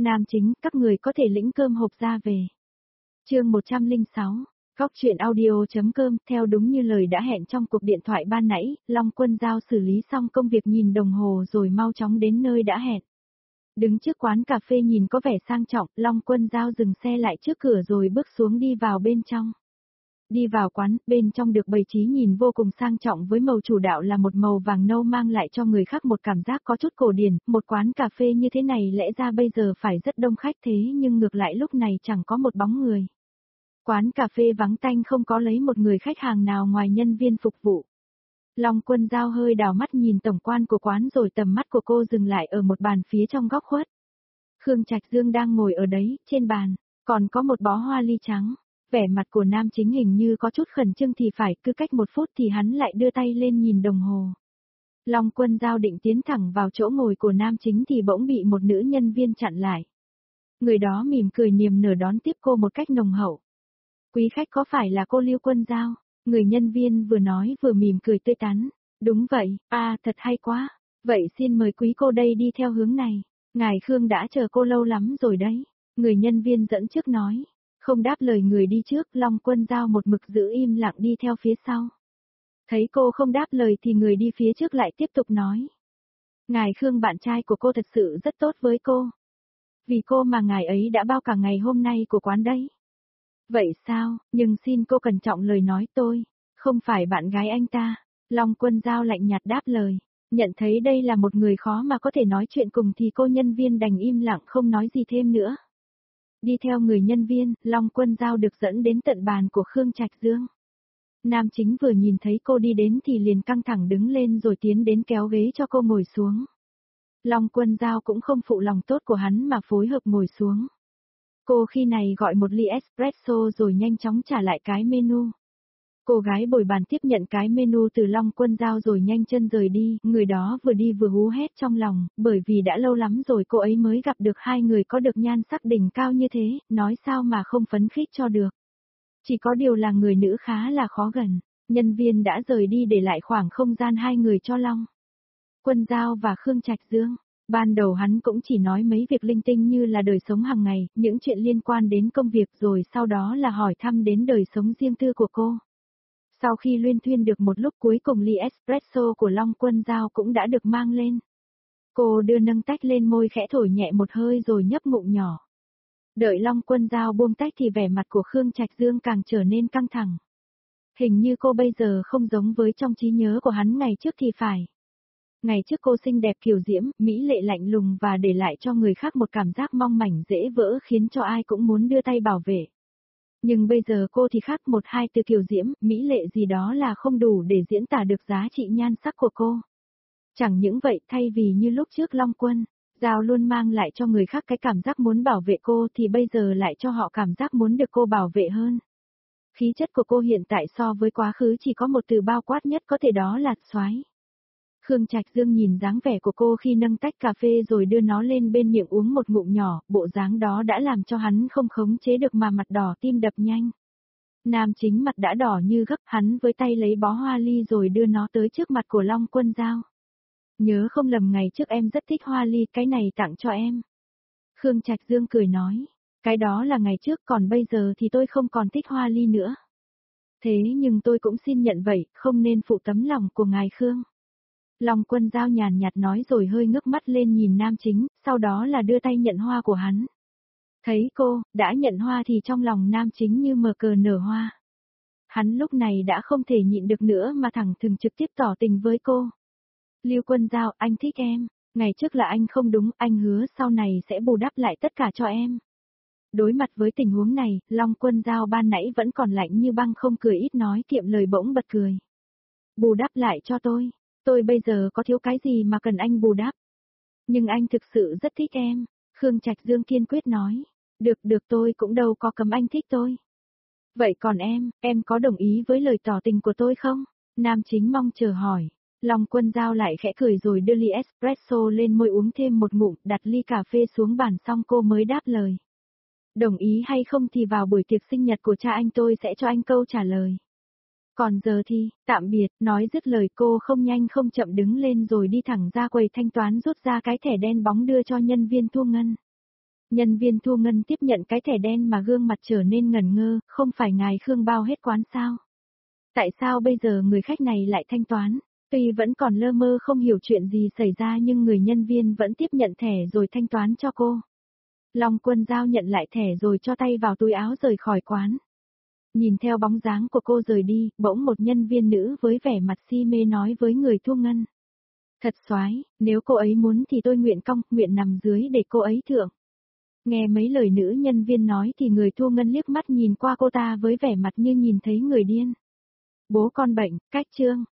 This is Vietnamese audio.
Nam chính, các người có thể lĩnh cơm hộp ra về. Chương 106. Góc truyện audio.com. Theo đúng như lời đã hẹn trong cuộc điện thoại ban nãy, Long Quân Giao xử lý xong công việc nhìn đồng hồ rồi mau chóng đến nơi đã hẹn. Đứng trước quán cà phê nhìn có vẻ sang trọng, Long Quân Giao dừng xe lại trước cửa rồi bước xuống đi vào bên trong. Đi vào quán, bên trong được bày trí nhìn vô cùng sang trọng với màu chủ đạo là một màu vàng nâu mang lại cho người khác một cảm giác có chút cổ điển, một quán cà phê như thế này lẽ ra bây giờ phải rất đông khách thế nhưng ngược lại lúc này chẳng có một bóng người. Quán cà phê vắng tanh không có lấy một người khách hàng nào ngoài nhân viên phục vụ. Long Quân Giao hơi đảo mắt nhìn tổng quan của quán rồi tầm mắt của cô dừng lại ở một bàn phía trong góc khuất. Khương Trạch Dương đang ngồi ở đấy, trên bàn, còn có một bó hoa ly trắng. Vẻ mặt của nam chính hình như có chút khẩn trương thì phải, cứ cách 1 phút thì hắn lại đưa tay lên nhìn đồng hồ. Long Quân Giao định tiến thẳng vào chỗ ngồi của nam chính thì bỗng bị một nữ nhân viên chặn lại. Người đó mỉm cười niềm nở đón tiếp cô một cách nồng hậu. Quý khách có phải là cô Lưu Quân Giao? Người nhân viên vừa nói vừa mỉm cười tươi tắn. Đúng vậy, thật hay quá. Vậy xin mời quý cô đây đi theo hướng này. Ngài Khương đã chờ cô lâu lắm rồi đấy. Người nhân viên dẫn trước nói. Không đáp lời người đi trước, Long Quân Giao một mực giữ im lặng đi theo phía sau. Thấy cô không đáp lời thì người đi phía trước lại tiếp tục nói. Ngài Khương bạn trai của cô thật sự rất tốt với cô. Vì cô mà ngài ấy đã bao cả ngày hôm nay của quán đấy. Vậy sao, nhưng xin cô cẩn trọng lời nói tôi, không phải bạn gái anh ta. Long Quân Giao lạnh nhạt đáp lời. Nhận thấy đây là một người khó mà có thể nói chuyện cùng thì cô nhân viên đành im lặng không nói gì thêm nữa. Đi theo người nhân viên, Long Quân Giao được dẫn đến tận bàn của Khương Trạch Dương. Nam chính vừa nhìn thấy cô đi đến thì liền căng thẳng đứng lên rồi tiến đến kéo ghế cho cô ngồi xuống. Long Quân Giao cũng không phụ lòng tốt của hắn mà phối hợp ngồi xuống. Cô khi này gọi một ly espresso rồi nhanh chóng trả lại cái menu. Cô gái bồi bàn tiếp nhận cái menu từ Long Quân Giao rồi nhanh chân rời đi, người đó vừa đi vừa hú hét trong lòng, bởi vì đã lâu lắm rồi cô ấy mới gặp được hai người có được nhan sắc đỉnh cao như thế, nói sao mà không phấn khích cho được. Chỉ có điều là người nữ khá là khó gần, nhân viên đã rời đi để lại khoảng không gian hai người cho Long Quân Giao và Khương Trạch Dương. Ban đầu hắn cũng chỉ nói mấy việc linh tinh như là đời sống hàng ngày, những chuyện liên quan đến công việc rồi sau đó là hỏi thăm đến đời sống riêng tư của cô. Sau khi luyên thuyên được một lúc cuối cùng ly espresso của Long Quân Giao cũng đã được mang lên. Cô đưa nâng tách lên môi khẽ thổi nhẹ một hơi rồi nhấp ngụm nhỏ. Đợi Long Quân Giao buông tách thì vẻ mặt của Khương Trạch Dương càng trở nên căng thẳng. Hình như cô bây giờ không giống với trong trí nhớ của hắn ngày trước thì phải. Ngày trước cô xinh đẹp kiều diễm, mỹ lệ lạnh lùng và để lại cho người khác một cảm giác mong mảnh dễ vỡ khiến cho ai cũng muốn đưa tay bảo vệ. Nhưng bây giờ cô thì khác, một hai từ kiều diễm, mỹ lệ gì đó là không đủ để diễn tả được giá trị nhan sắc của cô. Chẳng những vậy, thay vì như lúc trước Long Quân Giao luôn mang lại cho người khác cái cảm giác muốn bảo vệ cô thì bây giờ lại cho họ cảm giác muốn được cô bảo vệ hơn. Khí chất của cô hiện tại so với quá khứ chỉ có một từ bao quát nhất có thể đó là soái. Khương Trạch Dương nhìn dáng vẻ của cô khi nâng tách cà phê rồi đưa nó lên bên miệng uống một ngụm nhỏ, bộ dáng đó đã làm cho hắn không khống chế được mà mặt đỏ tim đập nhanh. Nam chính mặt đã đỏ như gấc, hắn với tay lấy bó hoa ly rồi đưa nó tới trước mặt của Long Quân Giao. Nhớ không lầm ngày trước em rất thích hoa ly, cái này tặng cho em. Khương Trạch Dương cười nói, cái đó là ngày trước còn bây giờ thì tôi không còn thích hoa ly nữa. Thế nhưng tôi cũng xin nhận vậy, không nên phụ tấm lòng của ngài Khương. Long Quân Giao nhàn nhạt nói rồi hơi ngước mắt lên nhìn nam chính, sau đó là đưa tay nhận hoa của hắn. Thấy cô, đã nhận hoa thì trong lòng nam chính như mờ cờ nở hoa. Hắn lúc này đã không thể nhịn được nữa mà thẳng thừng trực tiếp tỏ tình với cô. Lưu Quân Giao, anh thích em, ngày trước là anh không đúng, anh hứa sau này sẽ bù đắp lại tất cả cho em. Đối mặt với tình huống này, Long Quân Giao ban nãy vẫn còn lạnh như băng không cười ít nói kiệm lời bỗng bật cười. Bù đắp lại cho tôi bây giờ có thiếu cái gì mà cần anh bù đắp. Nhưng anh thực sự rất thích em, Khương Trạch Dương kiên quyết nói. Được tôi cũng đâu có cấm anh thích tôi. Vậy còn em có đồng ý với lời tỏ tình của tôi không? Nam chính mong chờ hỏi. Long Quân Giao lại khẽ cười rồi đưa ly espresso lên môi uống thêm một ngụm, đặt ly cà phê xuống bàn xong cô mới đáp lời. Đồng ý hay không thì vào buổi tiệc sinh nhật của cha anh tôi sẽ cho anh câu trả lời. Còn giờ thì, tạm biệt, nói dứt lời cô không nhanh không chậm đứng lên rồi đi thẳng ra quầy thanh toán rút ra cái thẻ đen bóng đưa cho nhân viên thu ngân. Nhân viên thu ngân tiếp nhận cái thẻ đen mà gương mặt trở nên ngẩn ngơ, không phải ngài Khương bao hết quán sao? Tại sao bây giờ người khách này lại thanh toán? Tuy vẫn còn lơ mơ không hiểu chuyện gì xảy ra nhưng người nhân viên vẫn tiếp nhận thẻ rồi thanh toán cho cô. Long Quân Giao nhận lại thẻ rồi cho tay vào túi áo rời khỏi quán. Nhìn theo bóng dáng của cô rời đi, bỗng một nhân viên nữ với vẻ mặt si mê nói với người thu ngân. Thật xoái, nếu cô ấy muốn thì tôi nguyện cong, nguyện nằm dưới để cô ấy thượng. Nghe mấy lời nữ nhân viên nói thì người thu ngân liếc mắt nhìn qua cô ta với vẻ mặt như nhìn thấy người điên. Bố con bệnh, cách chương.